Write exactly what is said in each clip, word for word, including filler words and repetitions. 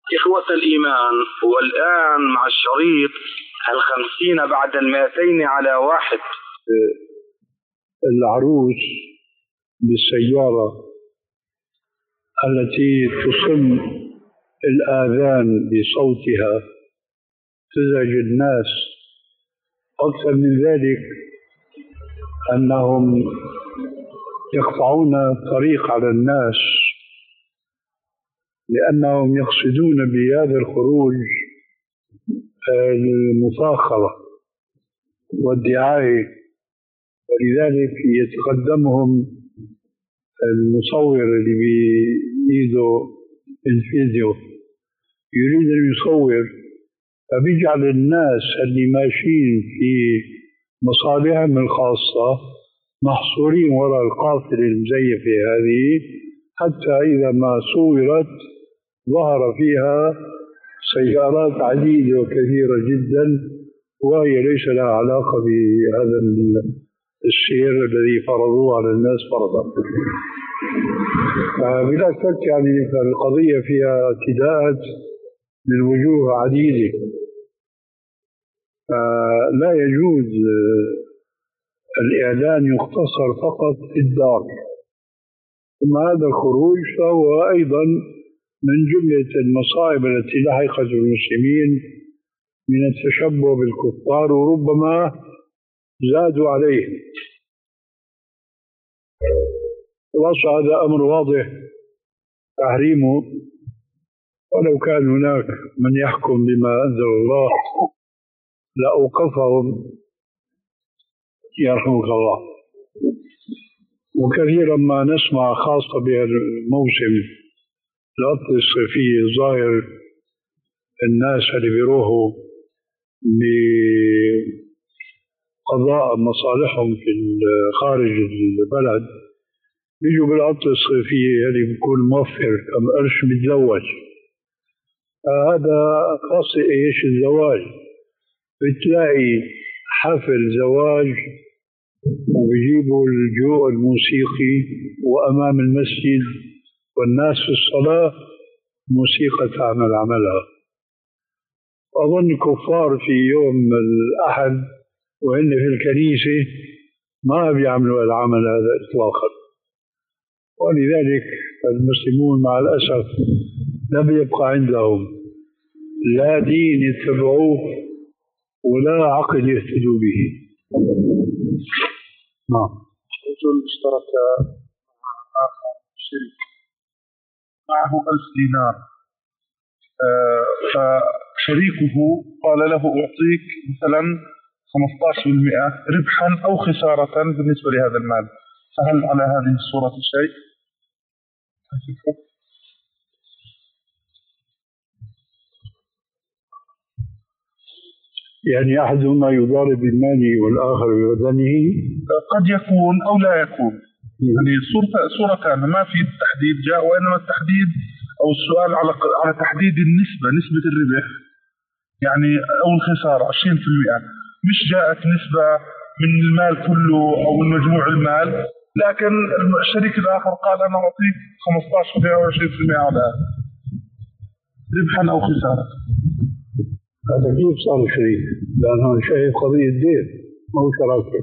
إخوة الإيمان، والآن مع الشريط الخمسين بعد المائتين على واحد. العروس بالسيارة التي تصم الآذان بصوتها تزعج الناس. أكثر من ذلك أنهم يقطعون الطريق على الناس لأنهم يقصدون بهذا الخروج المفاخرة والدعاية، ولذلك يتقدمهم المصور اللي بإيده الفيديو يريد أن يصور، فبيجعل الناس اللي ماشيين في مصالحهم الخاصة محصورين وراء القافلة المزيفة هذه، حتى إذا ما صورت ظهر فيها سيارات عديدة وكثيرة جدا وهي ليس لها علاقة بهذا السير الذي فرضوه على الناس فرضا. بلا شك يعني القضية فيها اعتداءات من وجوه عديدة، لا يجوز الإعلان يقتصر فقط في الدار. ثم هذا الخروج فهو أيضا من جملة المصائب التي لحقت المسلمين من التشبه بالكفار، وربما زادوا عليه. خلاص هذا أمر واضح تحريمه، ولو كان هناك من يحكم بما أنزل الله لأوقفهم يرحمك الله. وكثيرا ما نسمع خاصة بهالموسم العطلة الصيفية ظاهر الناس اللي بيروحوا لقضاء مصالحهم في خارج البلد بيجوا بالعطلة الصيفية اللي بيكون موفر كم قرش بيتزوج. هذا خاصة ايش الزواج، بتلاقي حفل زواج وبيجيبوا الجو الموسيقي وأمام المسجد والناس في الصلاة موسيقى تعمل عملها. أظن كفار في يوم الأحد وإن في الكنيسة ما بيعملوا العمل هذا إطلاقا. ولذلك المسلمون مع الأسف لم يبقى عندهم لا دين يتبعوه ولا عقل يهتدوا به. نعم. رجل اشترك مع آخر شريك معه ألف دينار، فشريكه قال له أعطيك مثلا خمسة عشر بالمئة ربحا أو خسارة بالنسبة لهذا المال، فهل على هذه الصورة شيء؟ يعني أحدهما يضارب بماله والآخر ببدنه؟ قد يكون أو لا يكون، يعني صورة صورتان ما في التحديد جاء، وإنما التحديد أو السؤال على على تحديد النسبة، نسبة الربح يعني أو الخسارة عشرين بالمئة، مش جاءت نسبة من المال كله أو من مجموع المال، لكن الشريك الآخر قال أنا أعطيك خمسة عشر بالمئة أو عشرين بالمئة على ربحا أو خسارة. هذا كيف صار شريك؟ لأنه شايف قضية دين ما هو شراكة.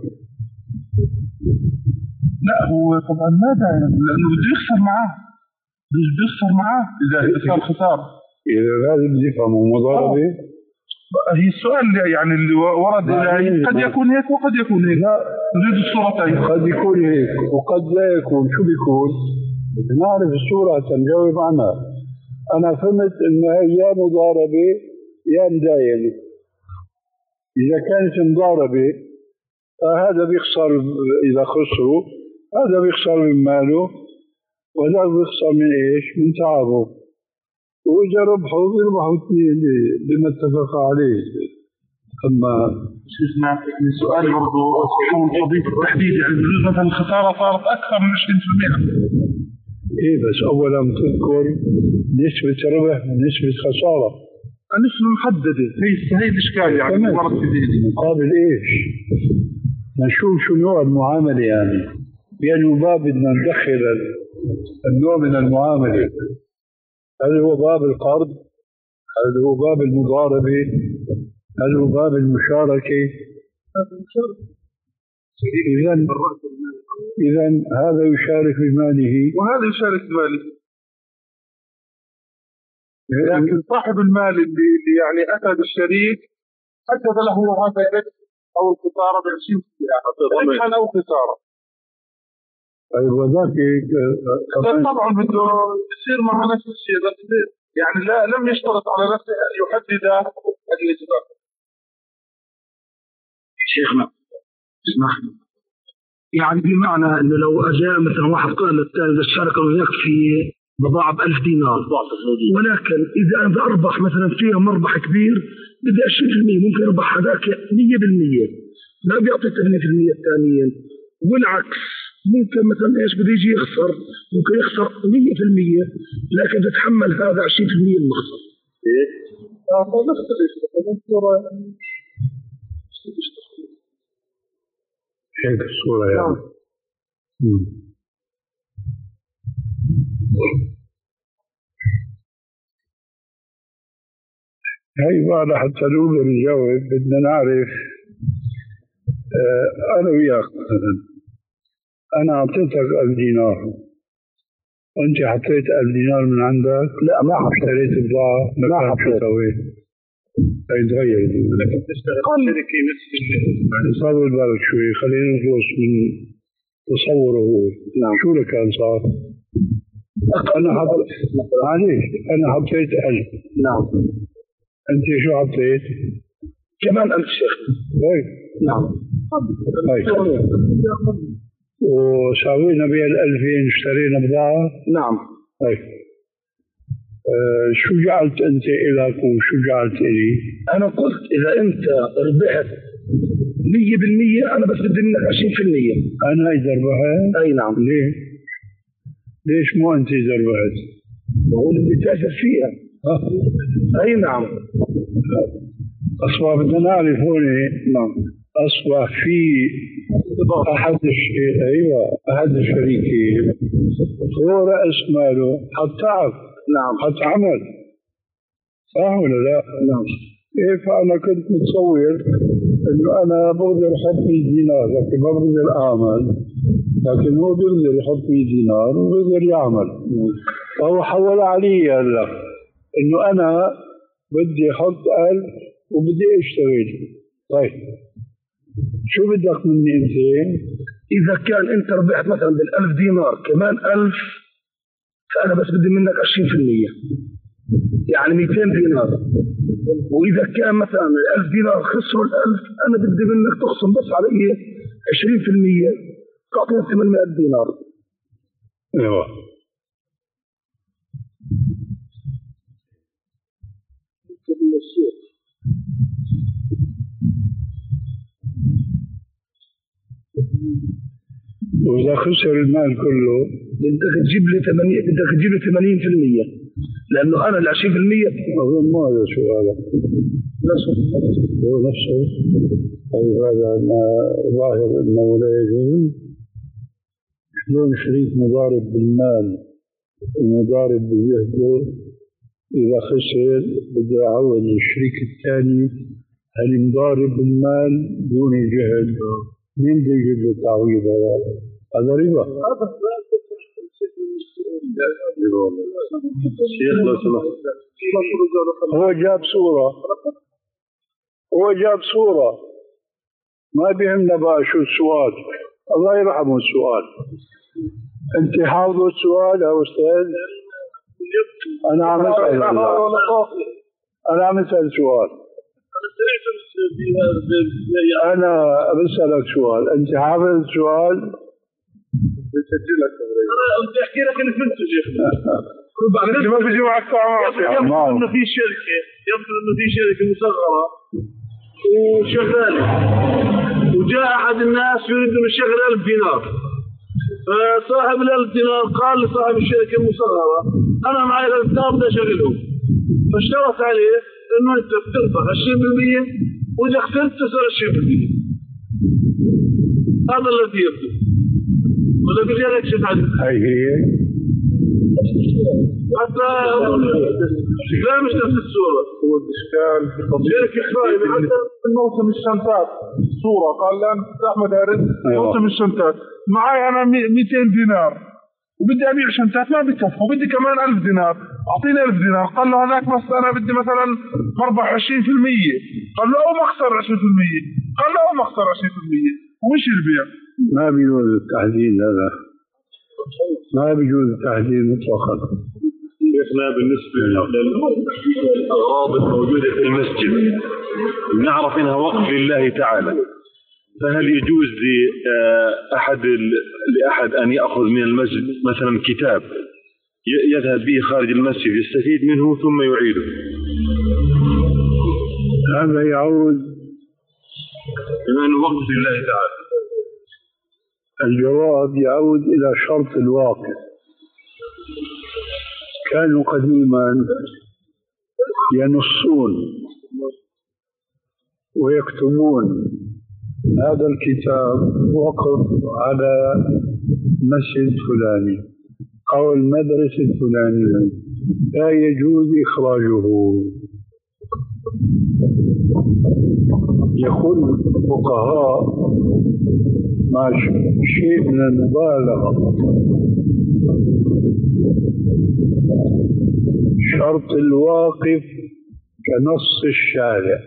لا هو طبعا ما دائما، لأنه بده يخسر معاه، بده يخسر معاه إذا صار خسارة. إذا لازم يفهموا مضاربة. هي السؤال يعني اللي ورد قد يكون هيك وقد يكون هيك. لا نريد الصورتين. قد يكون هيك وقد لا يكون. شو بيكون؟ نعرف الصورة تنجاوب عنها. أنا فهمت إنه هي يا مضاربة يا مداينة. إذا كانت مضاربة فهذا بيخسر، إذا خسروا هذا بيخسر من ماله وهذا بيخسر من إيش؟ من تعبه. وإذا ربحوا بيربحوا اثنين بما اتفق عليه. أما شفنا سؤال برضو حول قضية التحديد، يعني بجوز مثلا الخسارة صارت أكثر من عشرين بالمئة. إيه بس أولا تذكر نسبة ربح ونسبة خسارة. النسبة محددة، هي هي الإشكال يعني مرت في ذهني. مقابل إيش؟ نشوف شو نوع المعاملة يعني. يعني باب بدنا ندخل النوع من المعاملة، هل هو باب القرض هذا هو باب المضاربة، هذا هو باب المشاركة. إذا إذا هذا يشارك بماله وهذا يشارك بماله. لكن صاحب المال اللي يعني أتى بالشريك حدد له هذا الربح أو الخسارة بعشرين بالمئة ربحا أو خسارة. طيب وذاك طبعا بده يصير مع نفس الشيء، بس يعني لا لم يشترط على نفسه أن يحدد الإجراء. شيخنا اسمح يعني بمعنى انه لو اجى مثلا واحد قال للثاني اذا اشترك وياك في بضاعه ب ألف دينار، ولكن اذا انا اربح مثلا فيها مربح كبير بدي عشرين بالمئة، ممكن يربح هذاك مية بالمية ما بيعطي ثمانية بالمئة الثانيين، والعكس ممكن مثلا ايش بده يجي يخسر، ممكن يخسر مية بالمية لكن تتحمل هذا عشرين بالمئة المخسر. ايه؟ اه نفس الشيء هيك الصورة يعني. هاي بعد حتى نقدر نجاوب بدنا نعرف اه أنا وياك مثلا أنا أعطيتك ألف دينار وأنت حطيت ألف دينار من عندك. لا ما اشتريت بضاعة ما حطيت. يتغير لكن تشتغل شركة نفس طول بالك شوي خلينا نخلص من تصوره هو. نعم. شو اللي كان صار؟ أنا حطيت معليش أنا حطيت ألف. نعم. أنت شو حطيت؟ كمان ألف شيخ. طيب. نعم. طيب. وساوينا بها الألفين اشترينا بضاعة. نعم. طيب. أه شو جعلت أنت إلك وشو جعلت إلي؟ أنا قلت إذا أنت ربحت مية بالمية أنا بس بدي منك عشرين بالمية. أنا إذا ربحت؟ أي نعم. ليه؟ ليش مو أنت إذا ربحت؟ هو اللي بتاجر فيها. أه؟ أي نعم. أصبح بدنا نعرف هون. نعم. أصبح في أحد أيوة أحد الشريكين هو رأس ماله حط تعب. نعم. حط عمل صح ولا لا؟ نعم. إيه فأنا كنت متصور إنه أنا بقدر أحط مية دينار لكن ما بقدر أعمل، لكن هو بيقدر يحط مية دينار وبيقدر يعمل. فهو حول علي هلا إنه أنا بدي أحط ألف وبدي أشتغل. طيب شو بدك مني أنت؟ إذا كان أنت ربحت مثلا بالألف دينار كمان ألف فأنا بس بدي منك عشرين بالمية يعني مئتين دينار، وإذا كان مثلا الألف دينار خسروا الألف أنا بدي منك تخصم بس علي عشرين بالمية تعطيني ثمانمائة دينار. أيوة. وإذا خسر المال كله بدك تجيب لي ثمانية بدك تجيب لي ثمانين بالمية لأنه أنا ال عشرين بالمية أظن ما هذا سؤالك نفسه هو نفسه. أي هذا ما ظاهر أنه لا يجوز. شلون شريك مضارب بالمال ومضارب بجهده إذا خسر بده يعوض الشريك الثاني هل مضارب بالمال دون الجهد مين بده يجيب له تعويض؟ هذا هذا ربا. هو جاب صورة هو جاب صورة ما بيهمنا بقى شو السؤال. الله يرحمه السؤال. انت حافظوا السؤال يا استاذ؟ انا عم اسال انا عم اسال سؤال. انا بسالك سؤال انت حافظ السؤال؟ بسجلك انا بدي احكي لك اللي فهمته شيخنا. بعدين ما بيجي معك يفرض انه في شركه يفرض انه في شركه مصغره وشغاله وجاء احد الناس يريد انه يشغل ألف دينار، فصاحب الألف دينار قال لصاحب الشركه المصغره انا معي ألف دينار بدي اشغلهم، فاشترط عليه انه انت بتربح عشرين بالمية واذا خسرت تصير عشرين بالمية. هذا الذي يبدو ولا بدي لك شيء ثاني. هي هي حتى لا مش نفس الصورة. هو الإشكال غير كفاية حتى موسم الشنطات صورة قال لأن أحمد عارف موسم الشنطات معي أنا مئتين دينار وبدي أبيع شنطات ما بكفي وبدي كمان ألف دينار أعطيني ألف دينار. قال له هذاك بس أنا بدي مثلا مربح عشرين في المية. قال له أو مخسر عشرين في المية. قال له أو مخسر عشرين في المية ومش البيع. ما بيجوز التحديد هذا ما بيجوز التحديد مطلقا. شيخنا بالنسبة للأغراض الموجودة في المسجد نعرف إنها وقف لله تعالى فهل يجوز لأحد لأحد أن يأخذ من المسجد مثلا كتاب يذهب به خارج المسجد يستفيد منه ثم يعيده؟ هذا يعود من وقف لله تعالى. الجواب يعود إلى شرط الواقف. كانوا قديما ينصون ويكتبون هذا الكتاب وقف على مسجد فلاني أو المدرسة الفلانية لا يجوز إخراجه. يقول الفقهاء مع شيء من المبالغة شرط الواقف كنص الشارع.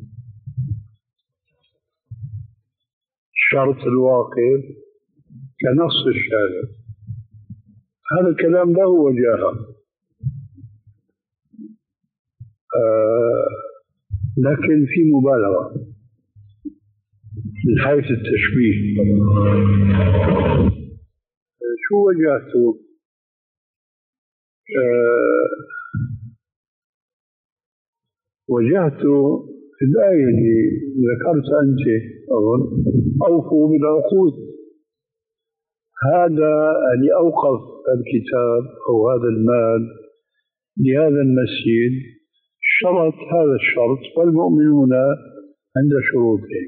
شرط الواقف كنص الشارع هذا الكلام له وجاهه آه لكن في مبالغة من حيث التشبيه. شو وجهته؟ آه وجهته في الآية اللي ذكرت أنت أظن أوفوا بالعقود. هذا اللي أوقف الكتاب أو هذا المال لهذا المسجد شرط هذا الشرط والمؤمنون عند شروطهم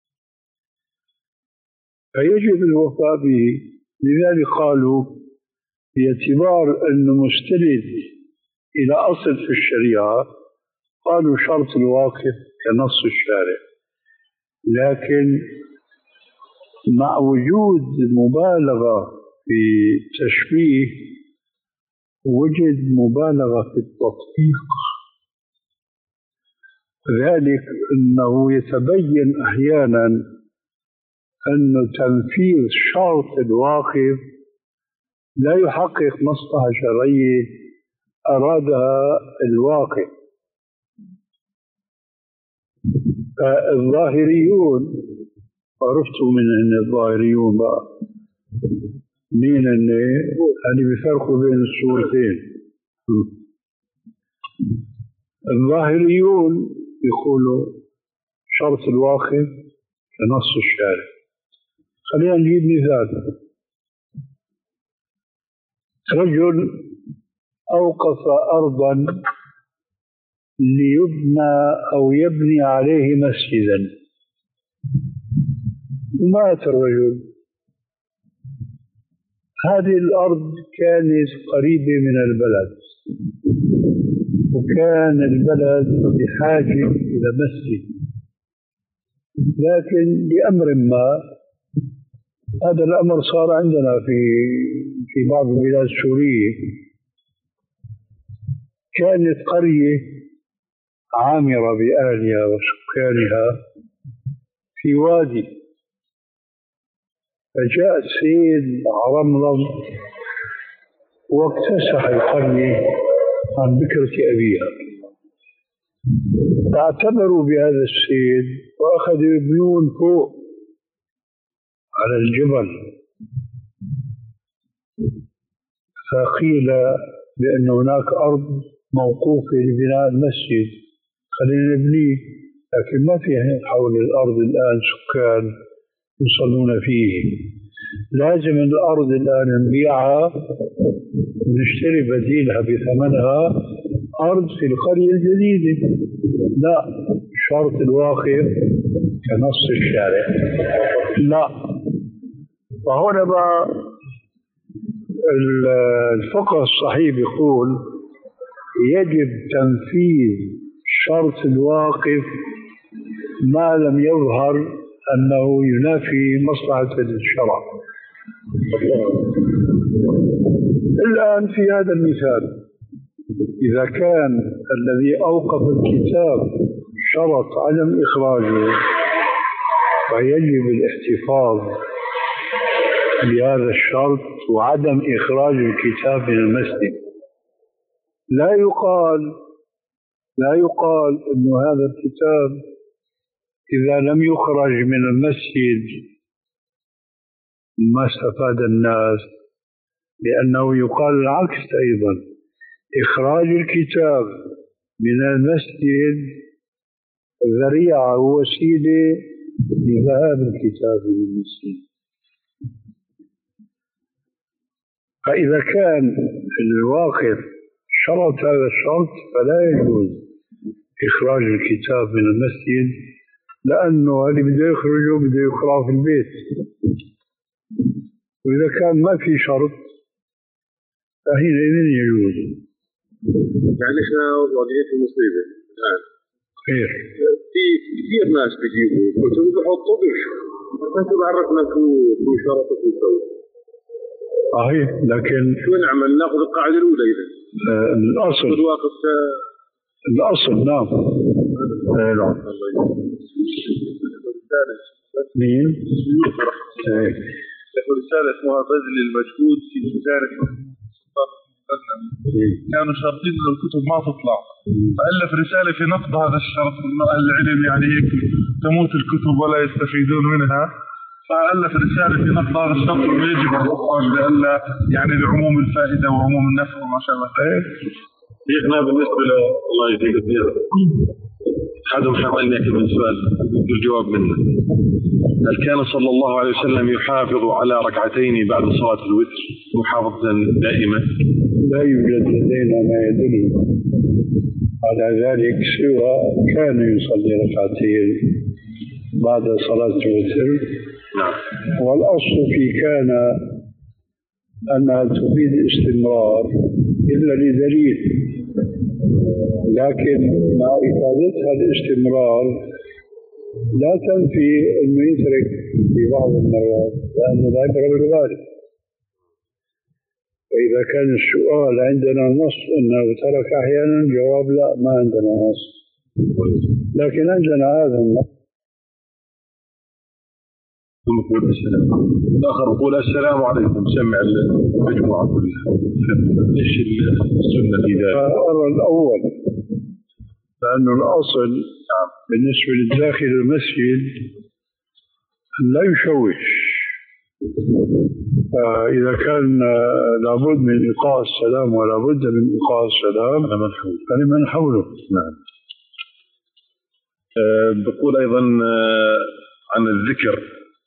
فيجب الوفاء به. لذلك قالوا باعتبار أنه مستند إلى أصل في الشريعة قالوا شرط الواقف كنص الشارع. لكن مع وجود مبالغة في التشبيه وجد مبالغة في التطبيق. ذلك أنه يتبين أحيانا أن تنفيذ شرط الواقف لا يحقق مصلحة شرعية أرادها الواقف. الظاهريون عرفتوا من أن الظاهريون بقى مين أن اللي بيفرقوا بين الصورتين. الظاهريون يقولوا شرط الواقف كنص الشارع. خلينا نجيب مثال. رجل أوقف أرضا ليبنى أو يبني عليه مسجدا. مات الرجل. هذه الأرض كانت قريبة من البلد وكان البلد بحاجة إلى مسجد لكن لأمر ما هذا الأمر صار عندنا في في بعض البلاد السورية. كانت قرية عامرة بأهلها وسكانها في وادي فجاء السيل عرمرم واكتسح القرية عن بكرة أبيها. فاعتبروا بهذا السيل وأخذوا يبنون فوق على الجبل. فقيل بأن هناك أرض موقوفة لبناء المسجد خلينا نبنيه لكن ما في حول الأرض الآن سكان يصلون فيه. لازم الأرض الآن نبيعها ونشتري بديلها بثمنها أرض في القرية الجديدة. لا شرط الواقف كنص الشارع. لا. فهنا بقى الفقه الصحيح يقول يجب تنفيذ شرط الواقف ما لم يظهر أنه ينافي مصلحة الشرع. الآن في هذا المثال إذا كان الذي أوقف الكتاب شرط عدم إخراجه فيجب الاحتفاظ بهذا الشرط وعدم إخراج الكتاب من المسجد. لا يقال لا يقال أن هذا الكتاب إذا لم يخرج من المسجد ما استفاد الناس، لأنه يقال العكس أيضا، إخراج الكتاب من المسجد ذريعة ووسيلة لذهاب الكتاب من المسجد. فإذا كان الواقف شرط هذا الشرط فلا يجوز إخراج الكتاب من المسجد، لأنه اللي بده يخرجه بده يقرأه في البيت. وإذا كان ما في شرط فحينئذ يجوز. يعني احنا واجهين في مصيبة الآن. خير. في كثير ناس بيجيبوا كتب وبيحطوا بيشوا. انت بعرفنا شو شو شرط وشو سوي. صحيح، لكن شو نعمل؟ ناخذ القاعدة الأولى إذا. آه الأصل. الواقف الأصل نعم. آه نعم. مين؟ له رسالة اسمها بذل المجهود في مدارك كانوا شرطين انه الكتب ما تطلع، فألف رسالة في نقد هذا الشرط انه اهل العلم يعني هيك تموت الكتب ولا يستفيدون منها، فألف رسالة في نقد هذا الشرط انه يجب الإخراج لألا يعني لعموم الفائدة وعموم النفع وما شاء الله. شيخنا بالنسبة ل الله يجزيك خير، حدا محاولني أكيد من سؤال بدي الجواب منه. هل كان صلى الله عليه وسلم يحافظ على ركعتين بعد صلاة الوتر محافظة دائمة؟ لا يوجد لدينا ما يدل على ذلك سوى كان يصلي ركعتين بعد صلاة الوتر. نعم. والأصل في كان أنها تفيد استمرار إلا لدليل، لكن مع إفادتها الاستمرار لا تنفي أنه يترك في بعض المرات، لأن العبرة بالغالب. فإذا كان السؤال عندنا نص أنه ترك أحيانا، جواب لا، ما عندنا نص، لكن عندنا هذا النص. الآخر يقول السلام عليكم، سمع المجموعة كلها. إيش السنة في ذلك؟ أرى الأول، لأنه الأصل بالنسبة لداخل المسجد لا يشوش، فإذا كان لابد من إلقاء السلام ولا بد من إلقاء السلام فلمن حوله. نعم. أه بقول أيضا أه عن الذكر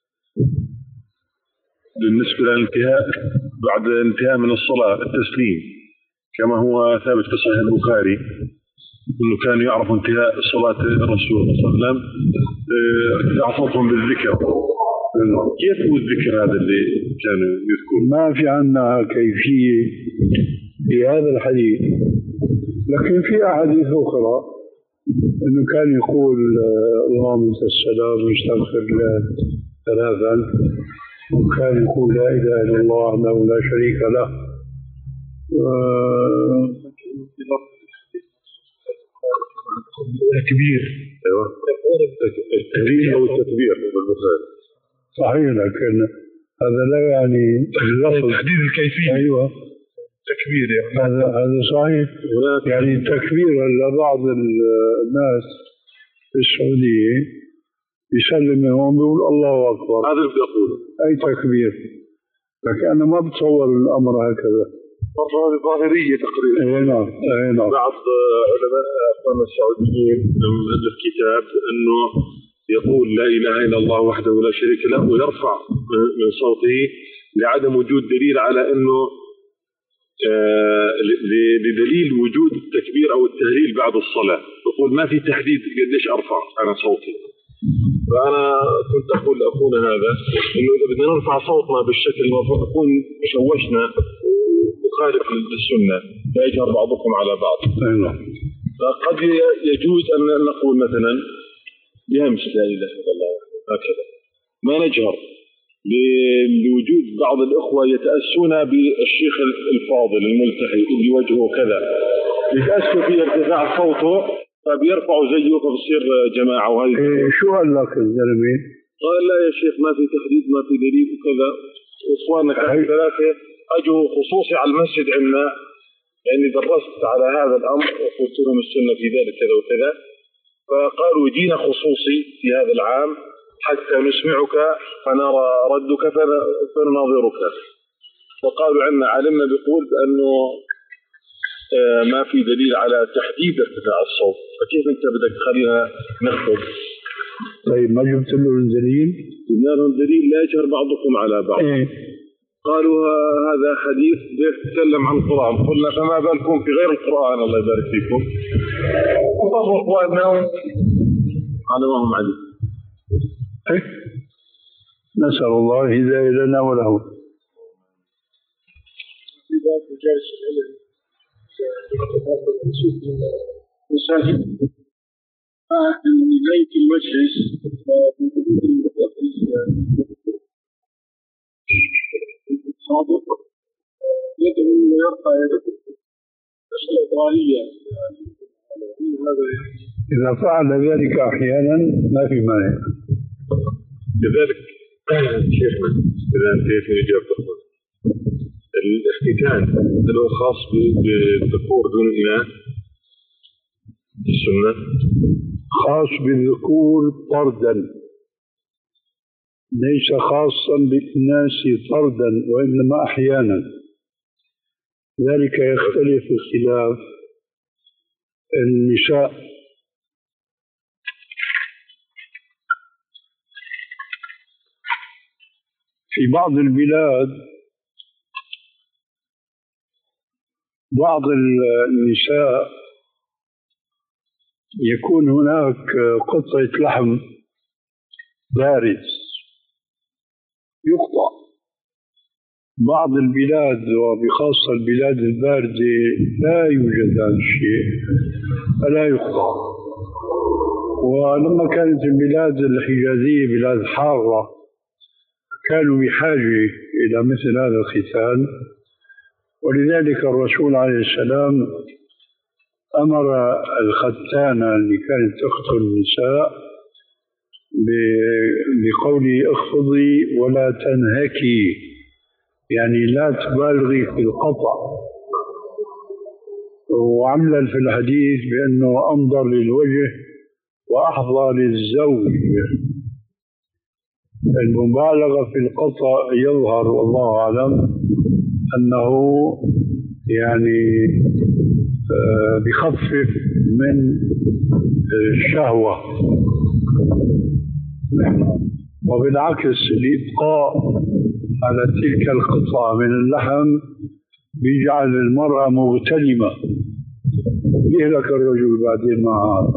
بالنسبة للانتهاء بعد انتهاء من الصلاة التسليم، كما هو ثابت في صحيح البخاري أنه كان يعرف انتهاء صلاة الرسول صلى الله عليه وسلم يعصبهم بالذكر. كيف هو الذكر هذا اللي كانوا يذكرون؟ ما في عنا كيفية في هذا الحديث، لكن في أحاديث أخرى أنه كان يقول اللهم أنت السلام واستغفر الله ثلاثا، وكان يقول لا إله إلا الله وحده لا شريك له. التكبير. ايوه التهليل او التكبير بالبخاري. صحيح، لكن هذا لا يعني تحديد الكيفية. ايوه تكبير يعني. هذا هذا صحيح، يعني تكبير لبعض الناس في السعودية يسلم وهم بيقول الله أكبر، هذا اللي بدي أقوله، أي تكبير، لكن أنا ما بتصور الأمر هكذا. هذه ظاهرية تقريبا. اي نعم اي نعم. بعض علماء اخواننا السعوديين مؤلف كتاب انه يقول لا اله الا الله وحده لا شريك له ويرفع من صوته لعدم وجود دليل على انه آه لدليل وجود التكبير او التهليل بعد الصلاة. يقول ما في تحديد قديش ارفع انا صوتي. فانا كنت اقول لاخونا هذا انه اذا بدنا نرفع صوتنا بالشكل المفروض نكون شوشنا يخالف السنة لا يجهر بعضكم على بعض. فقد يجوز أن نقول مثلا بهمس لا إله إلا الله هكذا ما نجهر لوجود بعض الأخوة يتأسون بالشيخ الفاضل الملتحي اللي وجهه كذا يتأسوا في ارتفاع صوته فبيرفعوا زيه فبصير جماعة. وهذه إيه شو قال لك الزلمة؟ قال لا يا شيخ ما في تحديد ما في دليل وكذا. واخواننا كانوا ثلاثة اجوا خصوصي على المسجد عندنا يعني درست على هذا الامر وقلت لهم السنة في ذلك كذا وكذا فقالوا جينا خصوصي في هذا العام حتى نسمعك فنرى ردك فنناظرك. وقالوا عندنا علمنا بيقول بأنه ما في دليل على تحديد ارتفاع الصوت فكيف انت بدك تخلينا نخطب؟ طيب ما جبت له الدليل؟ جبنا لهم دليل لا يجهر بعضكم على بعض. إيه؟ قالوا هذا حديث يتكلم عن القرآن. قلنا فما بالكم في غير القرآن الله يبارك فيكم. وطبعوا اخواننا على ما هم عليه. إيه؟ نسأل الله الهداية لنا ولهم. في بعض مجالس العلم مساجد فإن نهاية المجلس الصادق يدعو ويرفع يده مسألة ضالية هذا إذا فعل ذلك أحيانا ما في مانع. لذلك شيخنا إذا انتهيت من إجابة الاختتان هل هو خاص بالذكور دون الإناث في السنة؟ خاص بالذكور طردا ليس خاصا بالناس طردا وإنما أحيانا. ذلك يختلف اختلاف النساء. في بعض البلاد بعض النساء يكون هناك قطعة لحم بارز يقطع. بعض البلاد وبخاصة البلاد الباردة لا يوجد هذا الشيء فلا يقطع. ولما كانت البلاد الحجازية بلاد حارة كانوا بحاجة إلى مثل هذا الختان ولذلك الرسول عليه السلام أمر الختانة اللي كانت تقتل النساء بقوله اخفضي ولا تنهكي يعني لا تبالغي في القطع. وعمل في الحديث بأنه أنظر للوجه وأحظى للزوج. المبالغة في القطع يظهر والله أعلم أنه يعني بخفف من الشهوة وبالعكس الإبقاء على تلك القطعة من اللحم بيجعل المرأة مغتنمة يهلك الرجل بعدين معها.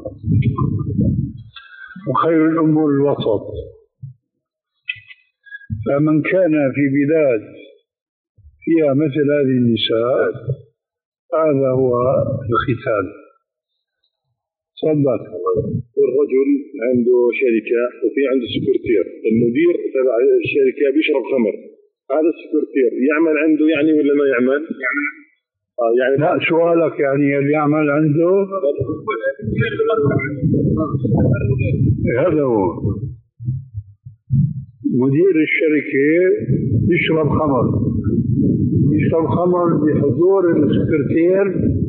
وخير الأمور الوسط. فمن كان في بلاد فيها مثل هذه النساء هذا هو الختان. تفضل. والرجل عنده شركة وفي عنده سكرتير المدير تبع الشركة بيشرب خمر هذا السكرتير يعمل عنده يعني ولا ما يعمل؟ يعمل. آه يعني لا سؤالك يعني اللي يعمل عنده هذا هو مدير الشركة يشرب خمر يشرب خمر بحضور السكرتير.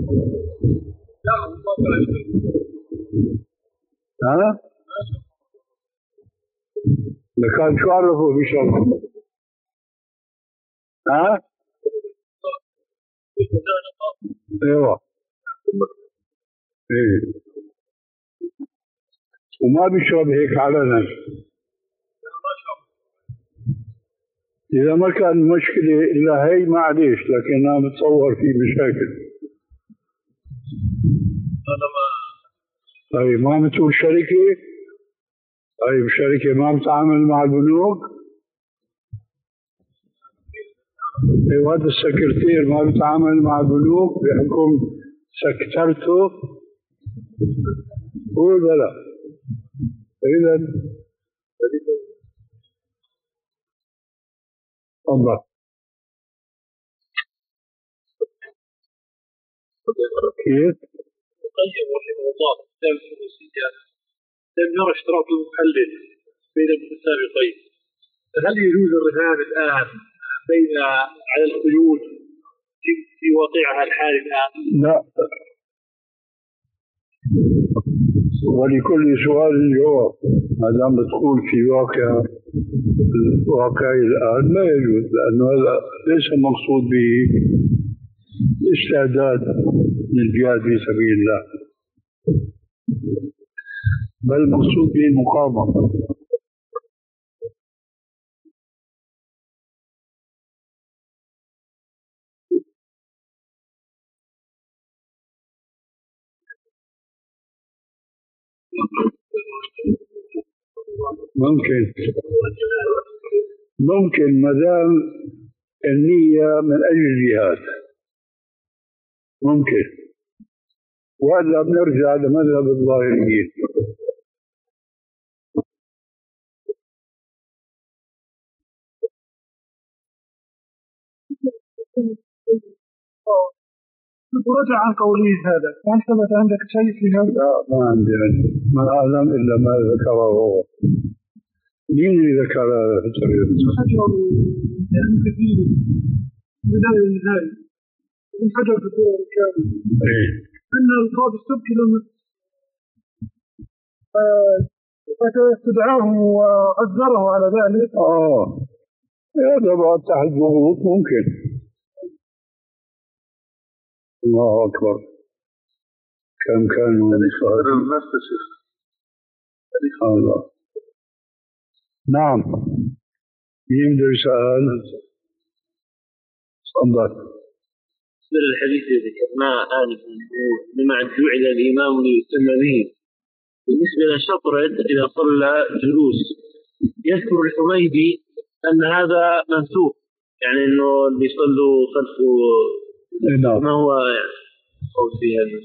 ها؟ لكان شو عرفوا بيشرب خمر؟ ها؟ ايوه ايه وما بيشرب هيك علنا. إذا ما كان مشكلة إلا هي معليش لكن أنا بتصور في مشاكل. أنا ما طيب ما بتقول شركة؟ طيب شركة ما بتعامل مع البنوك؟ وهذا السكرتير ما بيتعامل مع بنوك بحكم سكترته ولا لا؟ إذا الله كيف؟ القيم رحمه الله في كتاب الفروسيات لم يرى اشتراط المحلل بين المتسابقين، فهل يجوز الرهان الآن بين على الخيول في, في واقعها الحالي الآن؟ لا، ولكل سؤال جواب. ما دام بتقول في واقع واقع الآن لا يجوز، لأنه هذا ليس المقصود به استعداد للجهاد في سبيل الله، بل المقصود به المقاومة. ممكن ممكن ما دام النية من أجل الجهاد ممكن، وإلا بنرجع لمذهب الظاهريين. ورجع عن قوله هذا، هل ثبت عندك شيء في هذا؟ لا، ما عندي علم، ما أعلم إلا ما ذكره هو. مين اللي ذكر هذا في الترجمة؟ حجر يعني كثير بداية النهاية من حجر في الدور الكامل أن القاضي السبكي لما استدعاه وعذره على ذلك. آه هذا بعد تحت ضغوط ممكن. الله أكبر، كم كانوا نفس الشيخ. الله. نعم، يمدر سؤال. تفضل. بالنسبة للحديث الذي ذكرناه آنفا لما جعل الإمام ليتم به، بالنسبة للشطر إذا صلى جلوس يذكر الحميدي أن هذا منسوخ، يعني إنه اللي يصلوا خلفه نعم. ما هو قول في هذا؟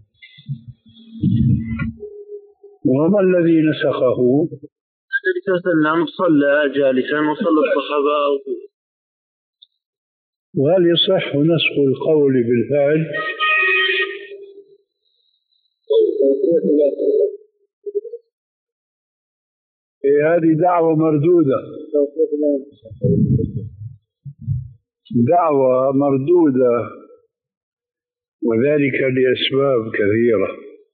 وما الذي نسخه؟ النبي صلى الله عليه وسلم صلى جالسا وصلى الصحابة. وهل يصح نسخ القول بالفعل؟ إيه، هذه دعوة مردودة، دعوة مردودة، وذلك لأسباب كثيرة.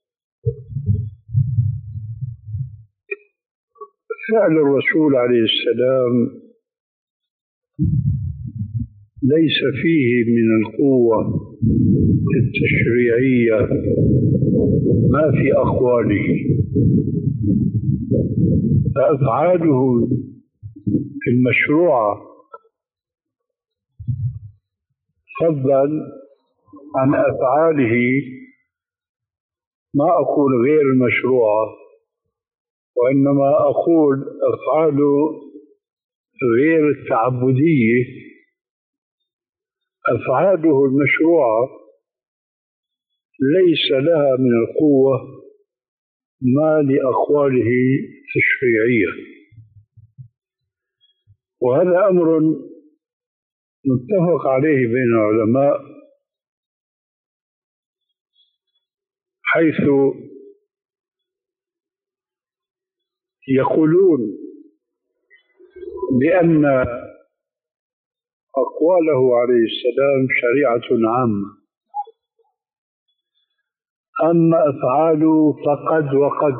فعل الرسول عليه السلام ليس فيه من القوة التشريعية ما في أقواله، فأفعاله في المشروعة فضلا عن أفعاله ما أقول غير المشروعة، وإنما أقول أفعاله غير التعبدية. أفعاله المشروعة ليس لها من القوة ما لأقواله التشريعية، وهذا أمر متفق عليه بين العلماء، حيث يقولون بأن أقواله عليه السلام شريعة عامة، أما أفعاله فقد وقد،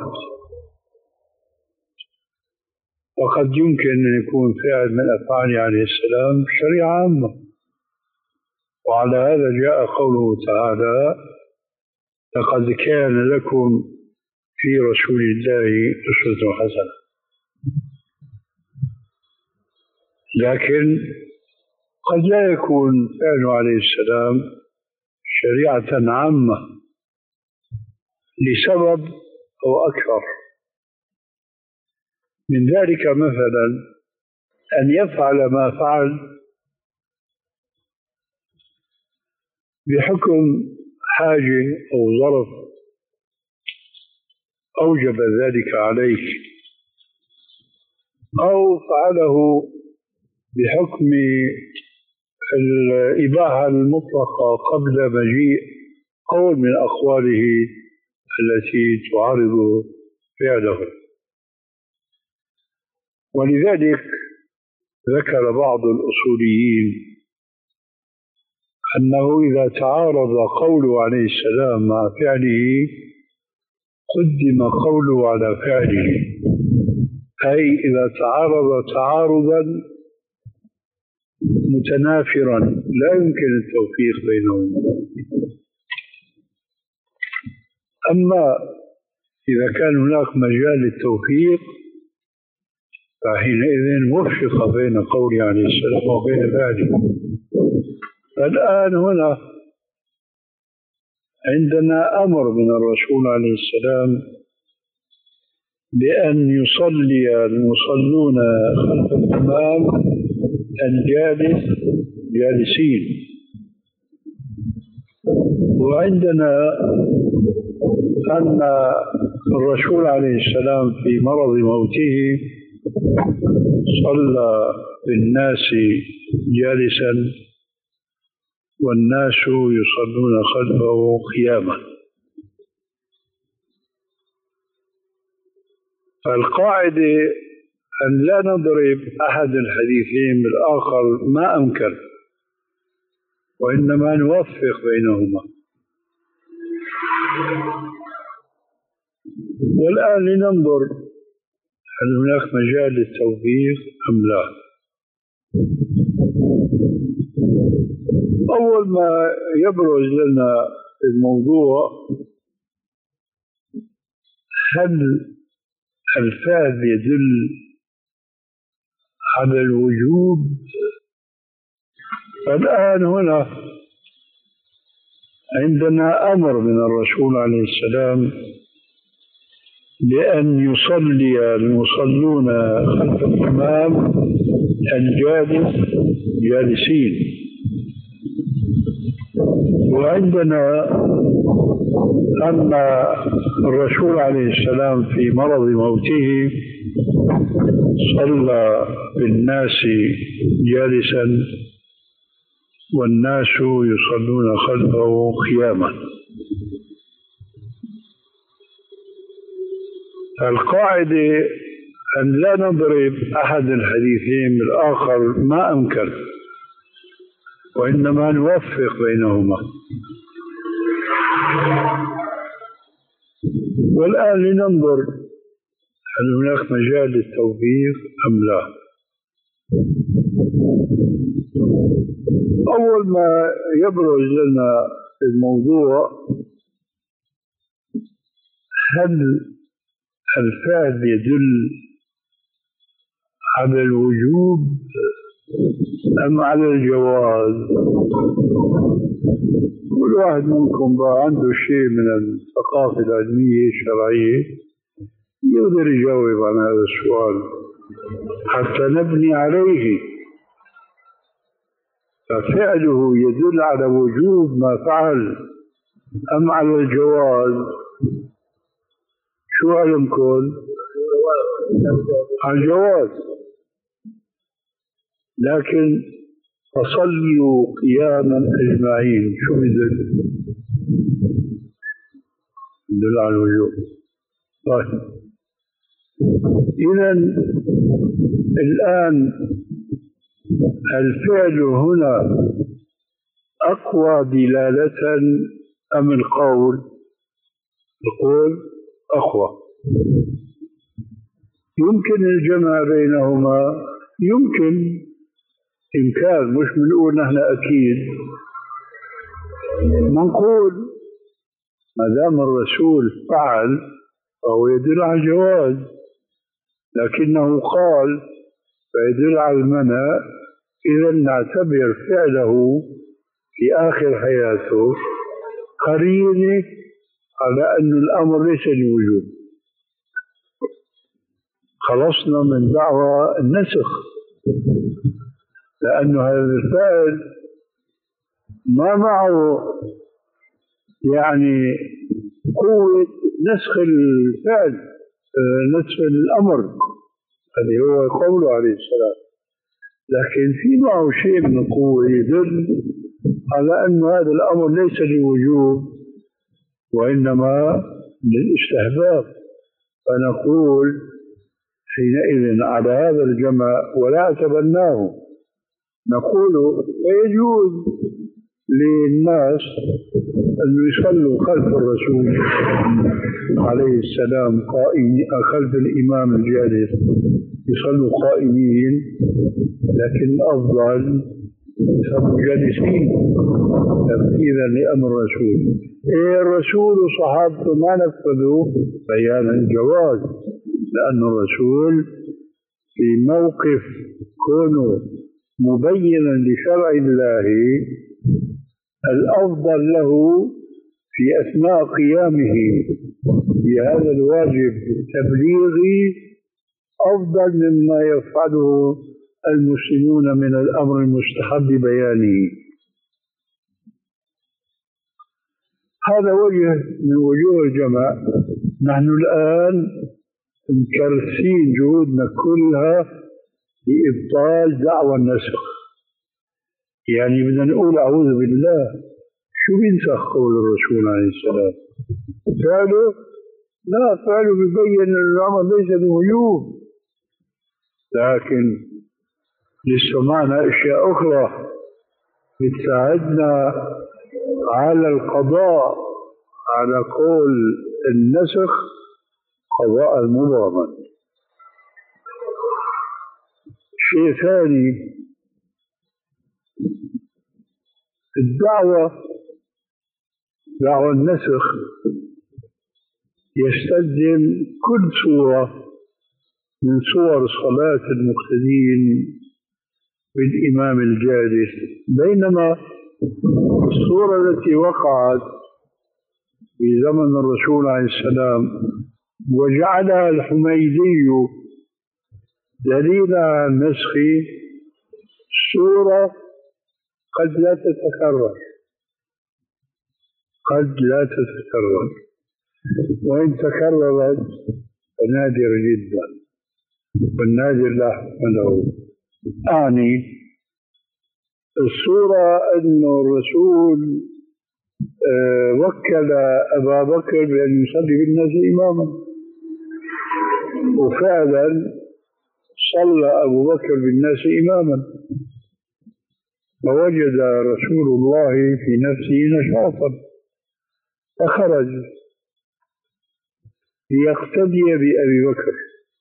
وقد يمكن أن يكون فعل من أفعاله عليه السلام شريعة عامة. وعلى هذا جاء قوله تعالى: لقد كان لكم في رسول الله أسوة حسنة. لكن قد لا يكون فعله عليه السلام شريعة عامة لسبب أو أكثر من ذلك، مثلا أن يفعل ما فعل بحكم حاجة أو ظرف أوجب ذلك عليك، أو فعله بحكم الإباحة المطلقة قبل مجيء قول من أقواله التي تعارض فعله. ولذلك ذكر بعض الأصوليين أنه إذا تعارض قوله عليه السلام مع فعله قدم قوله على فعله، أي إذا تعارض تعارضا متنافرا لا يمكن التوفيق بينهما. أما إذا كان هناك مجال للتوفيق فحينئذ وفق بين قوله عليه السلام وبين فعله. الآن هنا عندنا أمر من الرسول عليه السلام بأن يصلي المصلون خلف الإمام الجالس جالسين، وعندنا أن الرسول عليه السلام في مرض موته صلى بالناس جالسا والناس يصلون خلفه قياما. فالقاعدة أن لا نضرب أحد الحديثين بالآخر ما أمكن، وإنما نوفق بينهما. والآن لننظر هل هناك مجال للتوفيق أم لا. أول ما يبرز لنا الموضوع هل الفعل يدل على الوجوب. الآن هنا عندنا أمر من الرسول عليه السلام بأن يصلي المصلون خلف الإمام الجالس جالسين، وعندنا أن الرسول عليه السلام في مرض موته صلى بالناس جالسا والناس يصلون خلفه قياما. القاعدة أن لا نضرب أحد الحديثين بالآخر ما أمكن، وإنما نوفق بينهما. والآن لننظر هل هناك مجال للتوفيق أم لا. أول ما يبرز لنا الموضوع هل الفعل يدل على الوجوب أم على الجواز. كل واحد منكم بقى عنده شيء من الثقافة العلمية الشرعية يقدر يجاوب عن هذا السؤال حتى نبني عليه. ففعله يدل على وجوب ما فعل أم على الجواز. شو علمكم؟ عن جواز. لكن فصلوا قياما أجمعين شو بدل؟ يدل على الوجوب. طيب إذن الآن الفعل هنا أقوى دلالة أم القول؟ القول أقوى. يمكن الجمع بينهما، يمكن إمكان، مش بنقول نحن أكيد. منقول ما دام الرسول فعل فهو يدل على الجواز، لكنه قال فيدل على المنع. إذا نعتبر فعله في آخر حياته قرينة على أن الأمر ليس لوجوب. خلصنا من دعوى النسخ، لأن هذا الفعل ما معه يعني قوة نسخ الفعل، نسخ الأمر اللي هو قوله عليه السلام، لكن في معه شيء من القوة يدل على أن هذا الأمر ليس للوجوب وإنما للاستحباب. فنقول حينئذ على هذا الجمع ولا أتبناه، نقول يجوز للناس أن يصلوا خلف الرسول عليه السلام قائمين، خلف الإمام الجالس يصلوا قائمين، لكن الأفضل يصلوا جالسين تنفيذا لأمر الرسول. إيه الرسول وصحابته ما نفذوا بيان الجواز، لأن الرسول في موقف كونه مبينا لشرع الله الأفضل له في أثناء قيامه بهذا الواجب التبليغي أفضل مما يفعله المسلمون من الأمر المستحب بيانه. هذا وجه من وجوه الجمع. نحن الآن مكرسين جهودنا كلها لإبطال دعوى النسخ، يعني بدنا نقول أعوذ بالله، شو بينسخ قول الرسول عليه السلام؟ فعله؟ لا، فعله بيبين أن الأمر ليس بوجوب، لكن لسه معنا أشياء أخرى بتساعدنا على القضاء على قول النسخ قضاء المضامن. شيء ثاني، الدعوة دعوة النسخ يستلزم كل صورة من صور صلاة المقتدين بالإمام الجالس، بينما الصورة التي وقعت في زمن الرسول عليه السلام وجعلها الحميدي دليل على النسخ صورة قد لا تتكرر، قد لا تتكرر، وإن تكررت فنادر جدا، والنادر لا حكم له. أعني الصورة أن الرسول أه وكل أبا بكر بأن يصلي بالناس إماما، وفعلا صلى أبو بكر بالناس إماما، فوجد رسول الله في نفسه نشاطا فخرج ليقتدي بأبي بكر.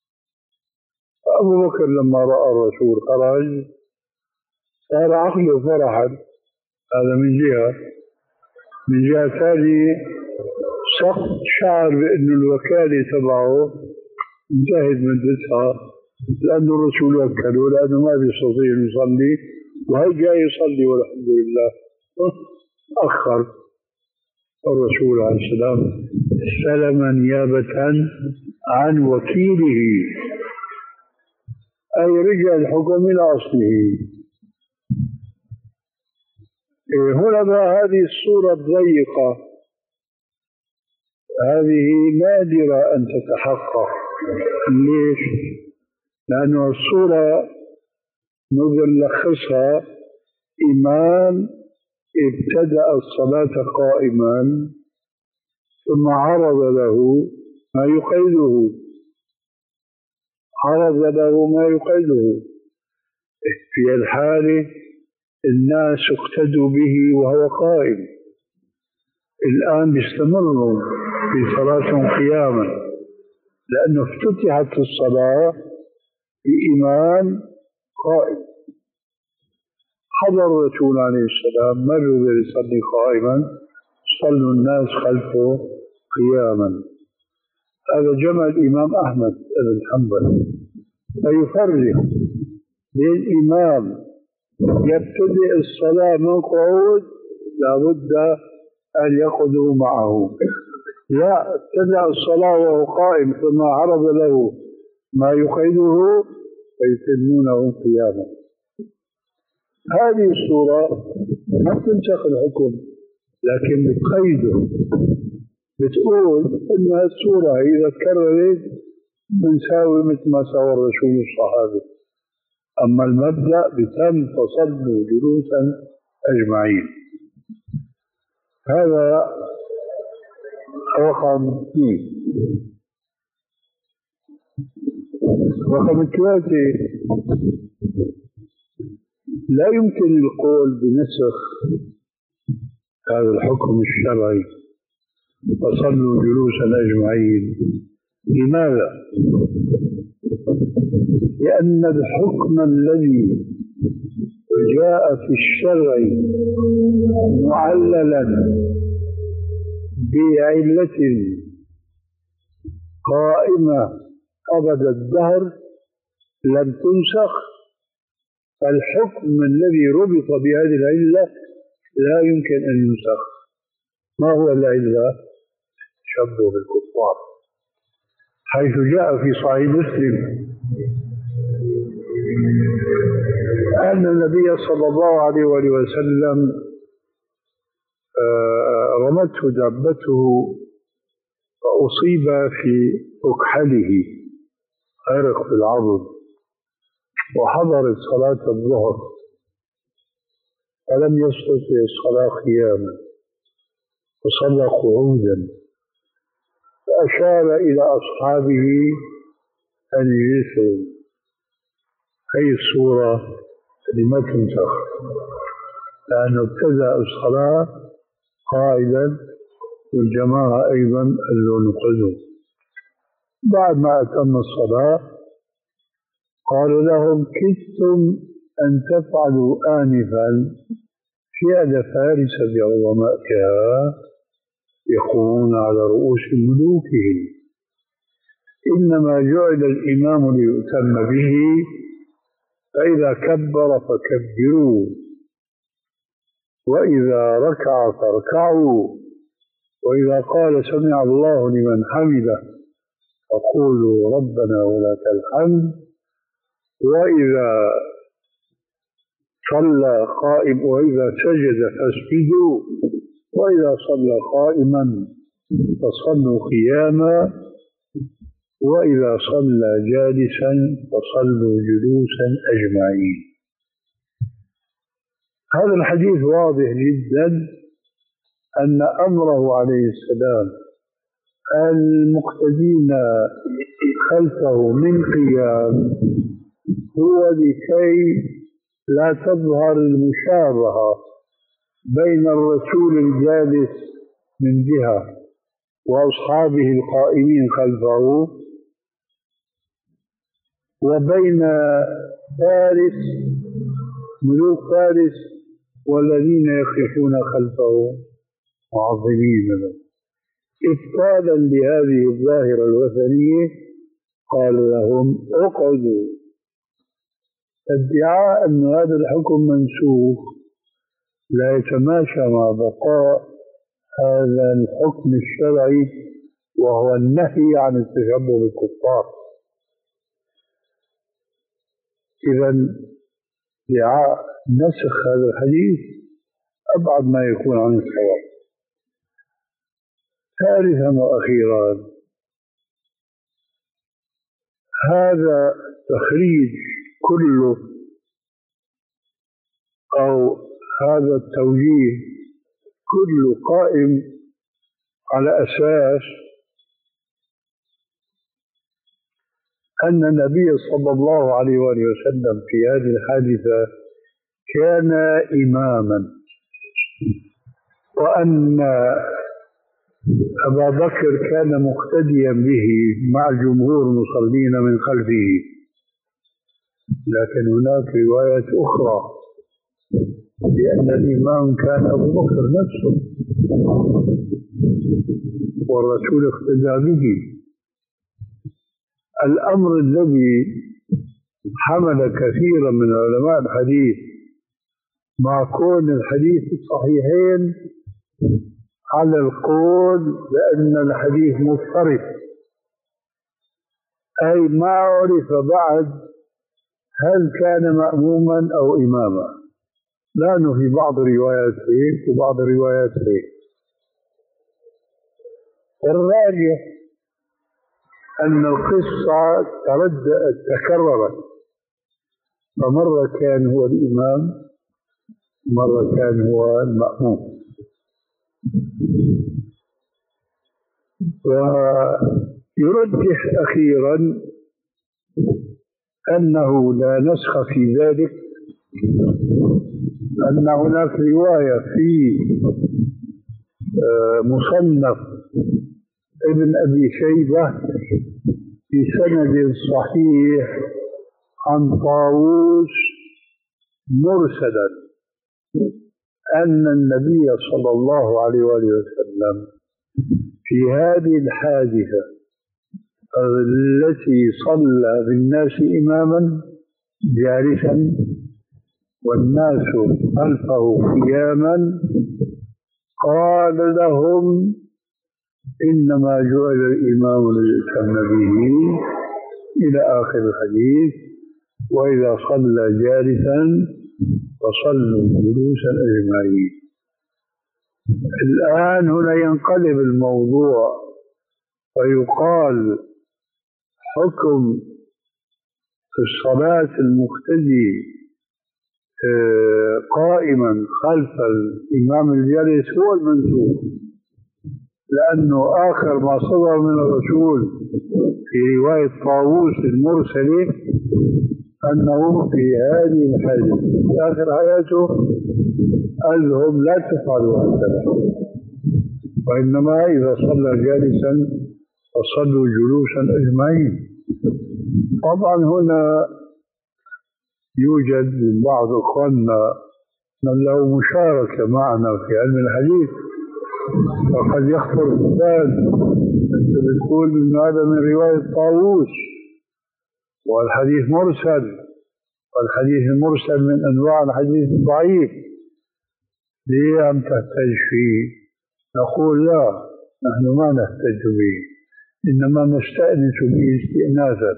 أبو بكر لما رأى الرسول خرج صار عقله فرحا، هذا من جهة. من جهة ثانية شعر بأن الوكالة تبعه انتهت مدتها، لأن الرسول وكله، لأنه ما بيستطيع يصلي وهي جاي يصلي والحمد لله. أخر الرسول عليه السلام استلم نيابة عن وكيله، أي رجع الحكم إلى أصله. هنا بقى هذه الصورة الضيقة هذه نادرة أن تتحقق. ليش؟ لأن الصورة نقدر نلخصها: إمام ابتدأ الصلاة قائما ثم عرض له ما يقيده عرض له ما يقيده في الحالة الناس اقتدوا به وهو قائم. الآن بيستمروا في صلاتهم قياما، لأنه افتتحت الصلاة بإمام قائم. حضر الرسول عليه السلام ما بيقدر يصلي قائما، صلوا الناس خلفه قياما. هذا جمع الإمام أحمد بن حنبل، فيفرق بين إمام يبتدئ الصلاة من قعود لابد أن يقعدوا معه، لا ابتدأ الصلاة وهو قائم ثم عرض له ما يقعده فيتمونه قياما. هذه الصورة ما بتنسخ الحكم لكن بتقيده، بتقول إن الصورة إذا تكررت بنساوي مثل ما سوى الرسول الصحابي، أما المبدأ بتم فصلوا جلوسا أجمعين. هذا رقم اثنين. رقم ثلاثة، لا يمكن القول بنسخ هذا الحكم الشرعي فصلوا جلوسا أجمعين. لماذا؟ لأن الحكم الذي جاء في الشرع معللا بعلة قائمة أبد الدهر لم تنسخ، فالحكم الذي ربط بهذه العلة لا يمكن أن ينسخ. ما هو العلة؟ شبه بالكفار، حيث جاء في صحيح مسلم أن النبي صلى الله عليه وآله وسلم رمته دابته فأصيب في أكحله، غرق في العضد، وحضرت صلاة الظهر فلم يستطع الصلاة قياما وصلى قعودا، فأشار إلى أصحابه أن يجلسوا. هي الصورة اللي ما تنسخ، لأنه ابتدأ الصلاة قائدا والجماعة أيضا قالوا نقعدوا. بعد ما أتم الصلاة قالوا لهم كدتم أن تفعلوا آنفا فعل فارس بعظمائها يقومون على رؤوس ملوكهم، إنما جعل الإمام ليؤتم به، فإذا كبر فكبروا، وإذا ركع فاركعوا، وإذا قال سمع الله لمن حمده فقولوا ربنا ولك الحمد، وإذا صلى قائم وإذا سجد فاسجدوا، وإذا صلى قائما فصلوا قياما، وإذا صلى جالسا فصلوا جلوسا أجمعين. هذا الحديث واضح جدا أن أمره عليه السلام المقتدين خلفه من قيام هو لكي لا تظهر المشابهة بين الرسول الجالس من جهة وأصحابه القائمين خلفه، وبين فارس ملوك فارس والذين يقفون خلفه معظمين له. إبطالا لهذه الظاهرة الوثنية قال لهم اقعدوا. ادعاء أن هذا الحكم منسوخ لا يتماشى مع بقاء هذا الحكم الشرعي وهو النهي عن التشبه بالكفار. إذن ادعاء نسخ هذا الحديث أبعد ما يكون عن الصواب. ثالثا وأخيرا، هذا التخريج كله أو هذا التوجيه كله قائم على أساس أن النبي صلى الله عليه وآله وسلم في هذه الحادثة كان إماما، وأن أبا بكر كان مقتديا به مع الجمهور المصلين من خلفه. لكن هناك رواية أخرى بأن الإمام كان أبو بكر نفسه والرسول اقتدى به. الأمر الذي حمل كثيرا من علماء الحديث مع كون الحديث الصحيحين على القول بأن الحديث مضطرب، أي ما عرف بعد هل كان مأموما أو إماما. لأنه في بعض الروايات هيك وبعض الروايات هيك. الراجح أن القصة ترددت تكررت، فمرة كان هو الإمام مرة كان هو المأموم. ويرجح أخيرا أنه لا نسخ في ذلك، أن هناك رواية في مصنف ابن أبي شيبة في سند صحيح عن طاووس مرسلا أن النبي صلى الله عليه وآله وسلم في هذه الحادثة التي صلى بالناس إماما جالسا والناس خلفه قياما قال لهم إنما جعل الإمام ليؤتم به إلى آخر الحديث، وإذا صلى جالسا فصلوا جلوسا أجمعين. الآن هنا ينقلب الموضوع ويقال حكم في الصلاة المقتدي قائما خلف الإمام الجالس هو المنسوخ، لأنه آخر ما صدر من الرسول في رواية طاووس المرسلة أنه في هذه الحاجة في آخر حياته قال لهم لا تفعلوا هكذا، وإنما إذا صلى جالسا فصلوا جلوسا أجمعين. طبعا هنا يوجد من بعض إخواننا من له مشاركة معنا في علم الحديث، وقد يخطر في البال أنت بتقول إن هذا من رواية طاووس والحديث مرسل، والحديث المرسل من أنواع الحديث الضعيف، ليه عم تحتج فيه؟ نقول لا، نحن ما نحتج به، إنما نستأنس به استئناسا.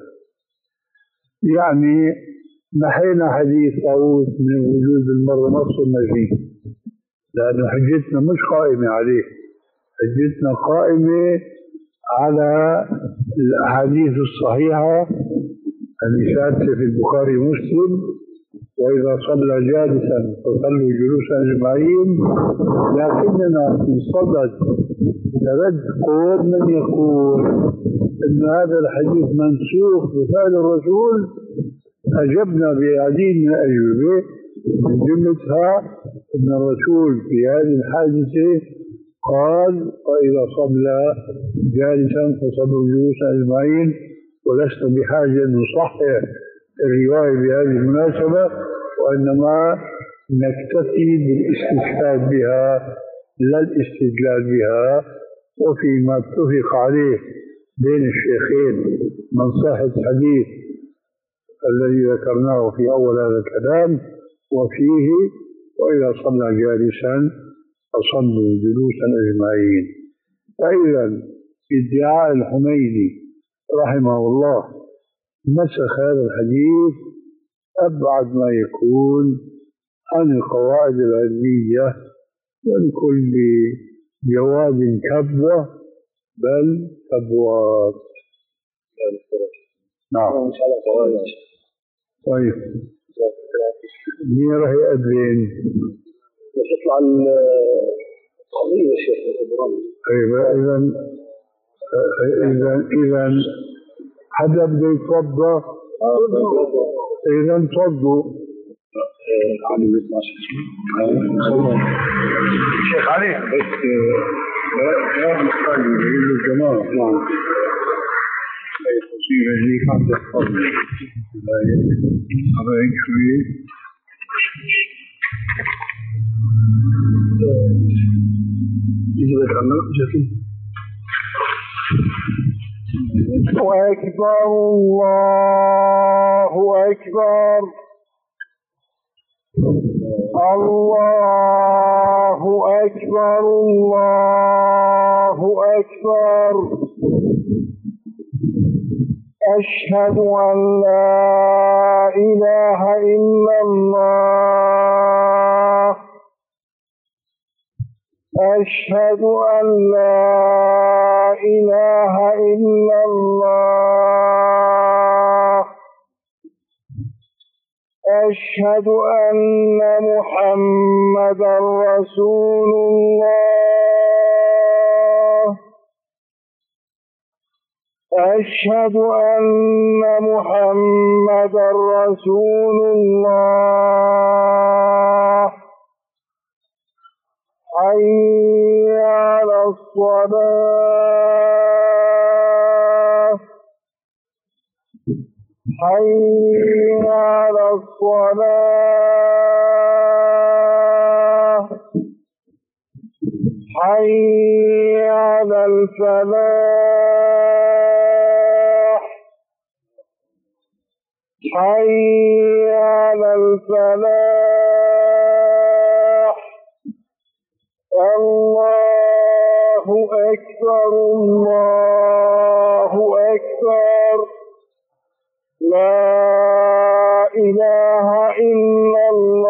يعني نحينا حديث طاووس من وجود المرة نص المجيء، لأن حجتنا مش قائمة عليه، حجتنا قائمة على الأحاديث الصحيحة اللي ثابتة في البخاري ومسلم، وإذا صلى جالسا فصلوا جلوسا أجمعين. لكننا في صدد رد قول من يقول إن هذا الحديث منسوخ بفعل الرسول، أجبنا بعديد من الأجوبة من جملتها أن الرسول في هذه الحادثة قال وإذا صلى جالسا فصلوا جلوسا أجمعين، ولسنا بحاجة أن نصحح الرواية بهذه المناسبة، وإنما نكتفي بالاستشهاد بها لا الاستدلال بها. وفيما اتفق عليه بين الشيخين من صحة الحديث الذي ذكرناه في أول هذا الكلام، وفيه وإذا صلى جالسا فصلوا جلوسا أجمعين. فإذا ادعاء الحميدي رحمه الله نسخ هذا الحديث أبعد ما يكون عن القواعد العلمية، ولكل جواد كبوة بل كبوات. نعم. طيب مين راح يأذن؟ تطلع القضية يا شيخ إبراهيم. طيب إذا إذا إذا حدا بده يتوضأ، إذا توضوا. علي شيخ علي بس يا محتاج يقول الجماعة. نعم. تصير هيك عم تحفظ هذا شوي. يجب أن جسم أكبر الله أكبر الله أكبر الله أكبر أشهد أن لا إله إلا الله أشهد أن لا إله إلا الله أشهد أن محمدا رسول الله أشهد أن محمدا رسول الله حي على الصلاة حي على الصلاة حي على الفلاح حي على الفلاح الله أكبر الله أكبر لا إله إلا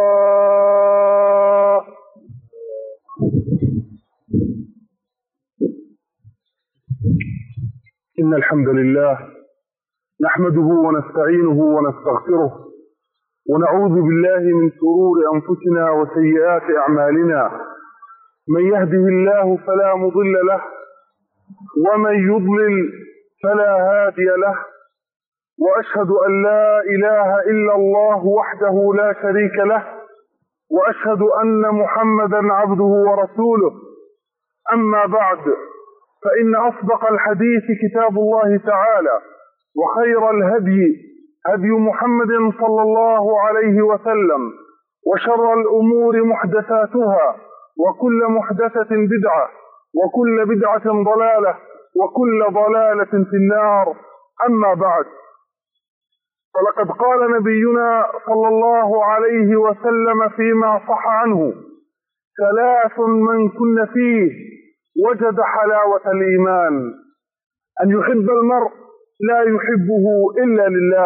الله. إن الحمد لله نحمده ونستعينه ونستغفره ونعوذ بالله من شرور أنفسنا وسيئات أعمالنا من يهده الله فلا مضل له ومن يضلل فلا هادي له وأشهد أن لا إله إلا الله وحده لا شريك له وأشهد أن محمدا عبده ورسوله. أما بعد، فإن أصدق الحديث كتاب الله تعالى، وخير الهدي هدي محمد صلى الله عليه وسلم، وشر الأمور محدثاتها، وكل محدثة بدعة، وكل بدعة ضلالة، وكل ضلالة في النار. أما بعد، فلقد قال نبينا صلى الله عليه وسلم فيما صح عنه: ثلاث من كن فيه وجد حلاوة الإيمان، أن يحب المرء لا يحبه إلا لله،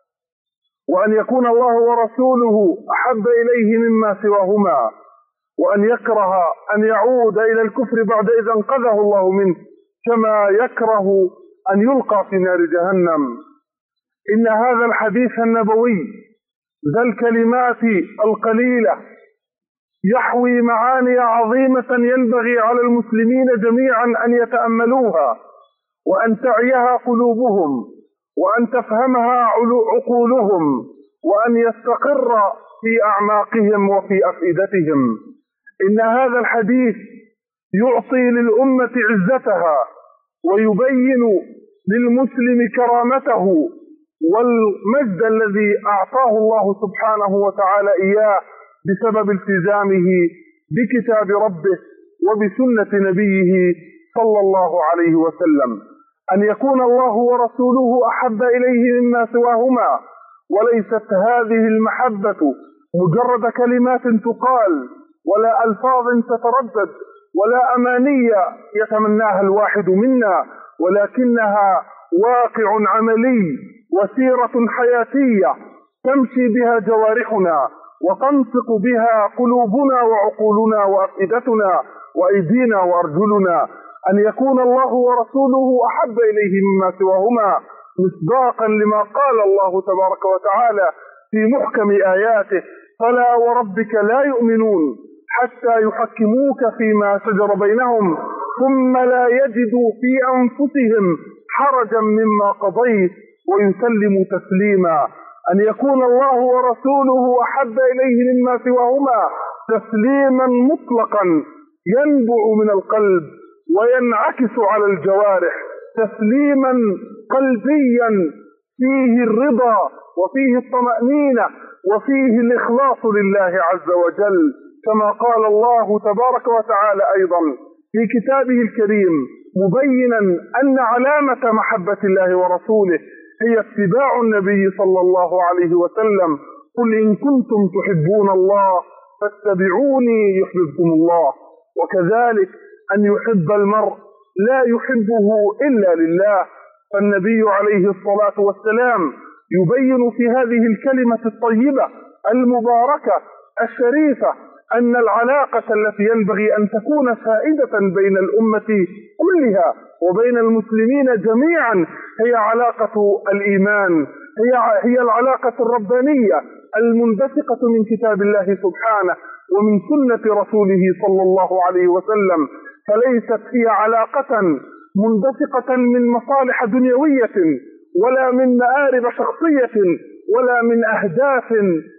وأن يكون الله ورسوله أحب إليه مما سواهما، وأن يكره أن يعود إلى الكفر بعد إذا انقذه الله منه، كما يكره أن يلقى في نار جهنم. إن هذا الحديث النبوي ذا الكلمات القليلة يحوي معاني عظيمة ينبغي على المسلمين جميعا أن يتأملوها، وأن تعيها قلوبهم، وأن تفهمها عقولهم، وأن يستقر في أعماقهم وفي أفئدتهم. إن هذا الحديث يعطي للأمة عزتها، ويبين للمسلم كرامته والمجد الذي أعطاه الله سبحانه وتعالى إياه بسبب التزامه بكتاب ربه وبسنة نبيه صلى الله عليه وسلم. أن يكون الله ورسوله أحب إليه مما سواهما، وليست هذه المحبة مجرد كلمات تقال، ولا ألفاظ تتردد، ولا أمانية يتمناها الواحد منا، ولكنها واقع عملي وسيرة حياتية تمشي بها جوارحنا، وتنطق بها قلوبنا وعقولنا وأفئدتنا وأيدينا وأرجلنا. أن يكون الله ورسوله أحب إليه مما سواهما، مصداقا لما قال الله تبارك وتعالى في محكم آياته: فلا وربك لا يؤمنون حتى يحكموك فيما شجر بينهم ثم لا يجدوا في أنفسهم حرجا مما قضيت ويسلموا تسليما. أن يكون الله ورسوله أحب إليه مما سواهما تسليما مطلقا ينبع من القلب وينعكس على الجوارح، تسليما قلبيا فيه الرضا وفيه الطمأنينة وفيه الإخلاص لله عز وجل، كما قال الله تبارك وتعالى أيضا في كتابه الكريم مبينا أن علامة محبة الله ورسوله هي اتباع النبي صلى الله عليه وسلم: قل إن كنتم تحبون الله فاتبعوني يحببكم الله. وكذلك أن يحب المرء لا يحبه إلا لله، فالنبي عليه الصلاة والسلام يبين في هذه الكلمة الطيبة المباركة الشريفة أن العلاقة التي ينبغي أن تكون سائدة بين الأمة كلها وبين المسلمين جميعا هي علاقة الإيمان، هي هي العلاقة الربانية المنبثقة من كتاب الله سبحانه ومن سنة رسوله صلى الله عليه وسلم، فليست هي علاقة منبثقة من مصالح دنيوية ولا من مآرب شخصية ولا من أهداف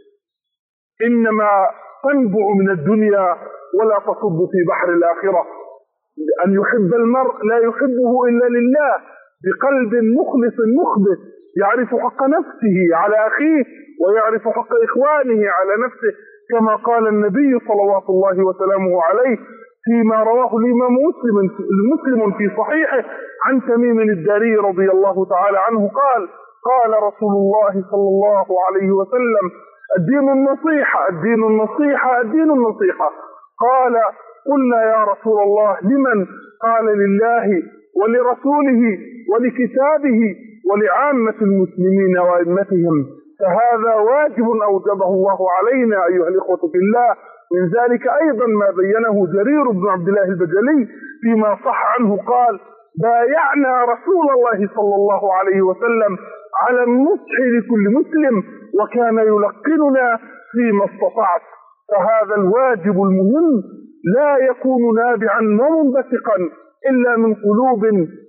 إنما تنبع من الدنيا ولا تصب في بحر الآخرة. أن يحب المرء لا يحبه إلا لله بقلب مخلص مخبت يعرف حق نفسه على أخيه ويعرف حق إخوانه على نفسه، كما قال النبي صلوات الله وسلامه عليه فيما رواه الإمام مسلم المسلم في صحيحه عن تميم الداري رضي الله تعالى عنه قال قال رسول الله صلى الله عليه وسلم: الدين النصيحة الدين النصيحة الدين النصيحة. قال: قلنا يا رسول الله لمن؟ قال: لله ولرسوله ولكتابه ولعامة المسلمين وأئمتهم. فهذا واجب أوجبه الله علينا أيها الإخوة في الله. من ذلك أيضا ما بينه جرير بن عبد الله البجلي فيما صح عنه قال: بايعنا رسول الله صلى الله عليه وسلم على النصح لكل مسلم وكان يلقننا فيما استطعت. فهذا الواجب المهم لا يكون نابعا ومنبثقا إلا من قلوب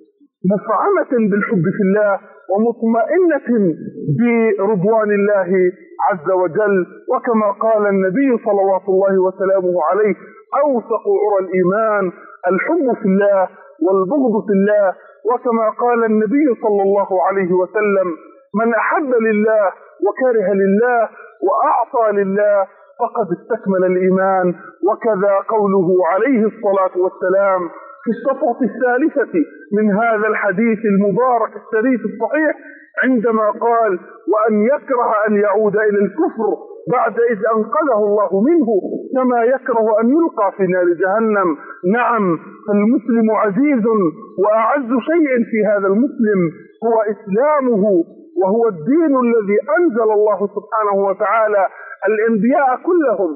مفعمة بالحب في الله ومطمئنة برضوان الله عز وجل، وكما قال النبي صلوات الله وسلامه عليه: أوثق عرى الإيمان الحب في الله والبغض في الله. وكما قال النبي صلى الله عليه وسلم: من أحب لله وكره لله وأعطى لله فقد استكمل الإيمان. وكذا قوله عليه الصلاة والسلام في الصفحة الثالثة من هذا الحديث المبارك الشريف الصحيح عندما قال: وأن يكره أن يعود إلى الكفر بعد إذ أنقذه الله منه كما يكره أن يلقى في نار جهنم. نعم، فالمسلم عزيز، وأعز شيء في هذا المسلم هو إسلامه، وهو الدين الذي أنزل الله سبحانه وتعالى الأنبياء كلهم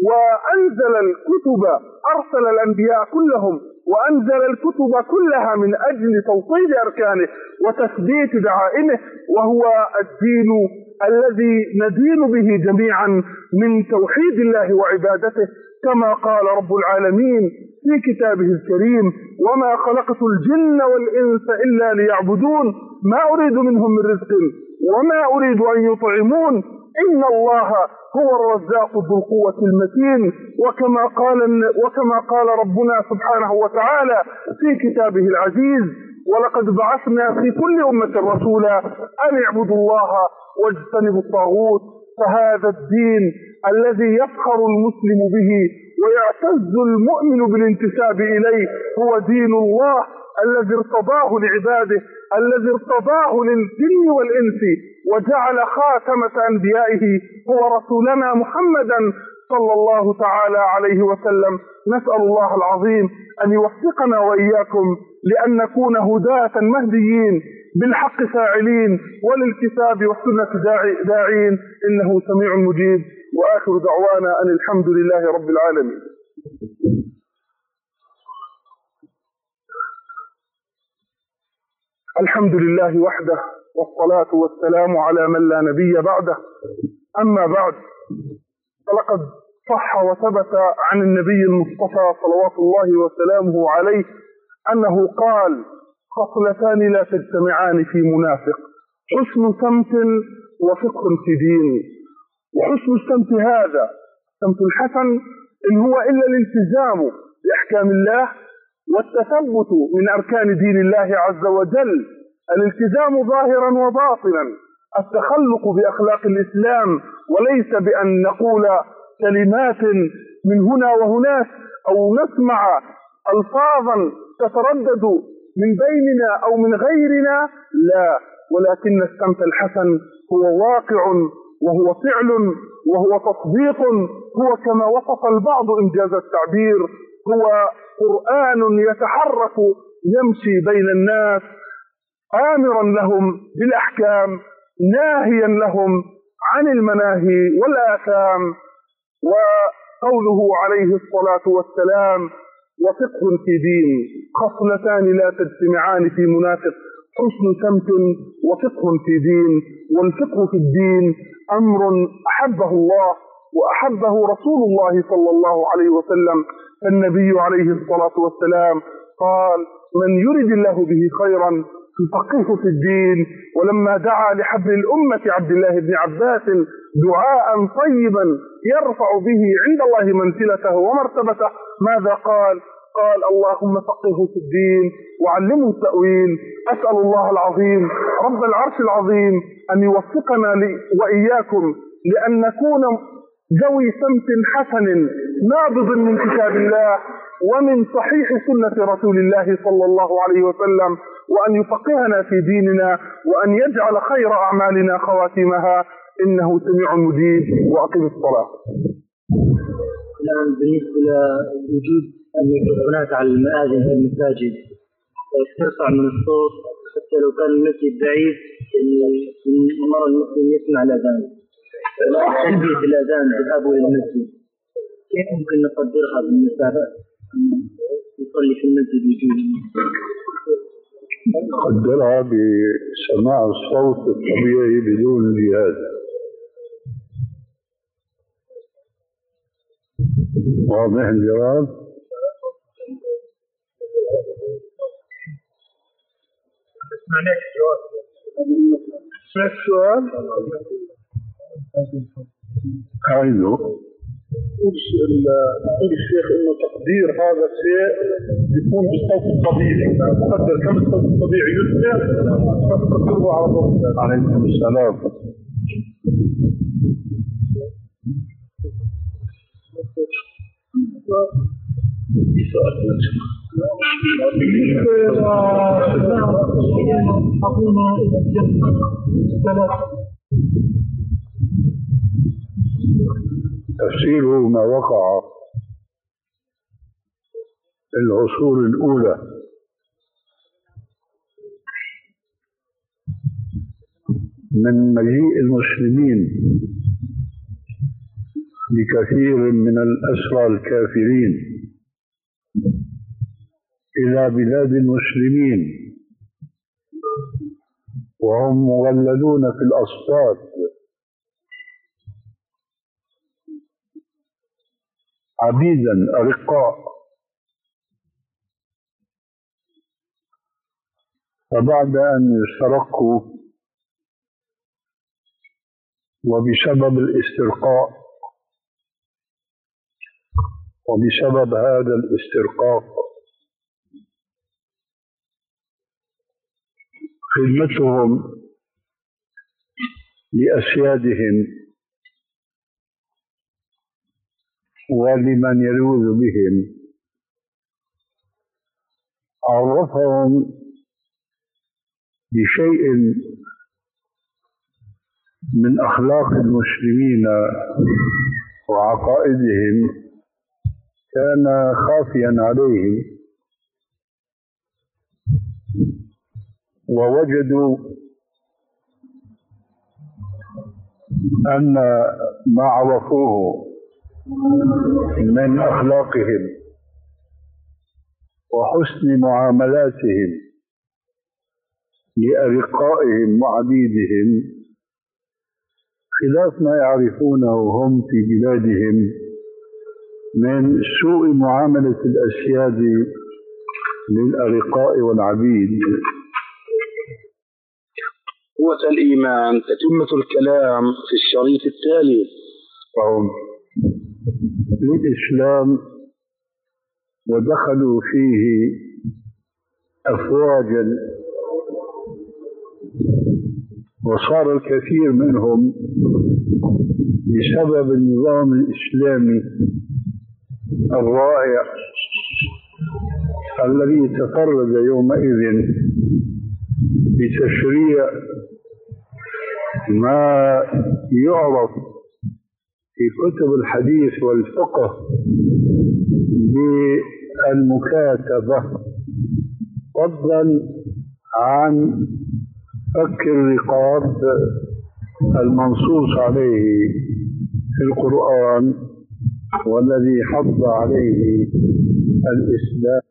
وأنزل الكتب، أرسل الأنبياء كلهم وأنزل الكتب كلها من أجل توطيد أركانه وتثبيت دعائمه، وهو الدين الذي ندين به جميعا من توحيد الله وعبادته، كما قال رب العالمين في كتابه الكريم: وما خلقت الجن والإنس إلا ليعبدون ما أريد منهم من رزق وما أريد أن يطعمون إن الله هو الرزاق ذو القوة المتين. وكما قال وكما قال ربنا سبحانه وتعالى في كتابه العزيز: ولقد بعثنا في كل أمة رسولا أن اعبدوا الله واجتنبوا الطاغوت. فهذا الدين الذي يفخر المسلم به ويعتز المؤمن بالانتساب إليه هو دين الله الذي ارتضاه لعباده، الذي ارتضاه للجن والإنس، وجعل خاتمة أنبيائه هو رسولنا محمدا صلى الله تعالى عليه وسلم. نسأل الله العظيم أن يوفقنا وإياكم لأن نكون هداة مهديين بالحق فاعلين وللكتاب والسنة داعين، إنه سميع مجيب. وآخر دعوانا أن الحمد لله رب العالمين. الحمد لله وحده والصلاة والسلام على من لا نبي بعده. أما بعد، فلقد صح وثبت عن النبي المصطفى صلوات الله وسلامه عليه أنه قال: خصلتان لا تجتمعان في منافق: حسن سمت وفقه في دين. وحسن السمت هذا السمت الحسن إن هو إلا الالتزام بأحكام الله والتثبت من أركان دين الله عز وجل، الالتزام ظاهرا وباطنا، التخلق بأخلاق الإسلام، وليس بأن نقول كلمات من هنا وهناك أو نسمع ألفاظا تتردد من بيننا أو من غيرنا، لا، ولكن السمت الحسن هو واقع وهو فعل وهو تطبيق، هو كما وصف البعض إنجاز التعبير هو قرآن يتحرك يمشي بين الناس آمرا لهم بالأحكام ناهيا لهم عن المناهي والآثام. وقوله عليه الصلاة والسلام وفقه في دين خصلتان لا تجتمعان في منافق حسن سمت وفقه في دين. والفقه في الدين أمر أحبه الله وأحبه رسول الله صلى الله عليه وسلم. فالنبي عليه الصلاة والسلام قال من يرد الله به خيرا يفقهه في الدين. ولما دعا لحبر الأمة عبد الله بن عباس دعاء طيبا يرفع به عند الله منزلته ومرتبته ماذا قال؟ قال اللهم فقهه في الدين وعلمه التأويل. أسأل الله العظيم رب العرش العظيم أن يوفقنا وإياكم لأن نكون ذوي سمت حسن نابض من كتاب الله ومن صحيح سنة رسول الله صلى الله عليه وسلم، وأن يفقهنا في ديننا وأن يجعل خير أعمالنا خواتمها إنه سميع مجيب. وأقم الصلاة. الآن بالنسبة لوجود الميكروفونات على المآذن في المساجد ترفع من الصوت حتى لو كان المسجد بعيد المرة المسلم يسمع الأذان. تلبية الأذان تذهب إلى المسجد كيف ممكن نقدرها بالمسافة يصلي في المسجد وجود؟ نقدرها بسماع الصوت الطبيعي بدون جهاز. واضح الجواب؟ سمعناك الجواب. سمعت السؤال؟ أعيده. يقول الشيخ إنه تقدير هذا الشيء يكون بالصوت الطبيعي، تقدر كم الصوت الطبيعي يسمع فتقدره على ضوء. عليكم السلام. تفسيره ما وقع في العصور الأولى من مجيء المسلمين لكثير من الأسرى الكافرين إلى بلاد المسلمين وهم مغللون في الأصفاد عبيدا أرقاء. فبعد أن يسترقوا وبسبب الاسترقاء وبسبب هذا الاسترقاق خدمتهم لأسيادهم ولمن يلوذ بهم عرفهم بشيء من أخلاق المسلمين وعقائدهم كان خافيا عليهم، ووجدوا أن ما عرفوه من أخلاقهم وحسن معاملاتهم لأرقائهم وعبيدهم خلاف ما يعرفونه هم في بلادهم من سوء معاملة الأسياد للأرقاء والعبيد. قوة الإيمان تتمة الكلام في الشريط التالي. فهم للإسلام ودخلوا فيه أفواجا، وصار الكثير منهم بسبب النظام الإسلامي الرائع الذي تفرد يومئذ بتشريع ما يعرف في كتب الحديث والفقه بالمكاتبة، فضلا عن فك الرقاب المنصوص عليه في القرآن والذي حض عليه الإسلام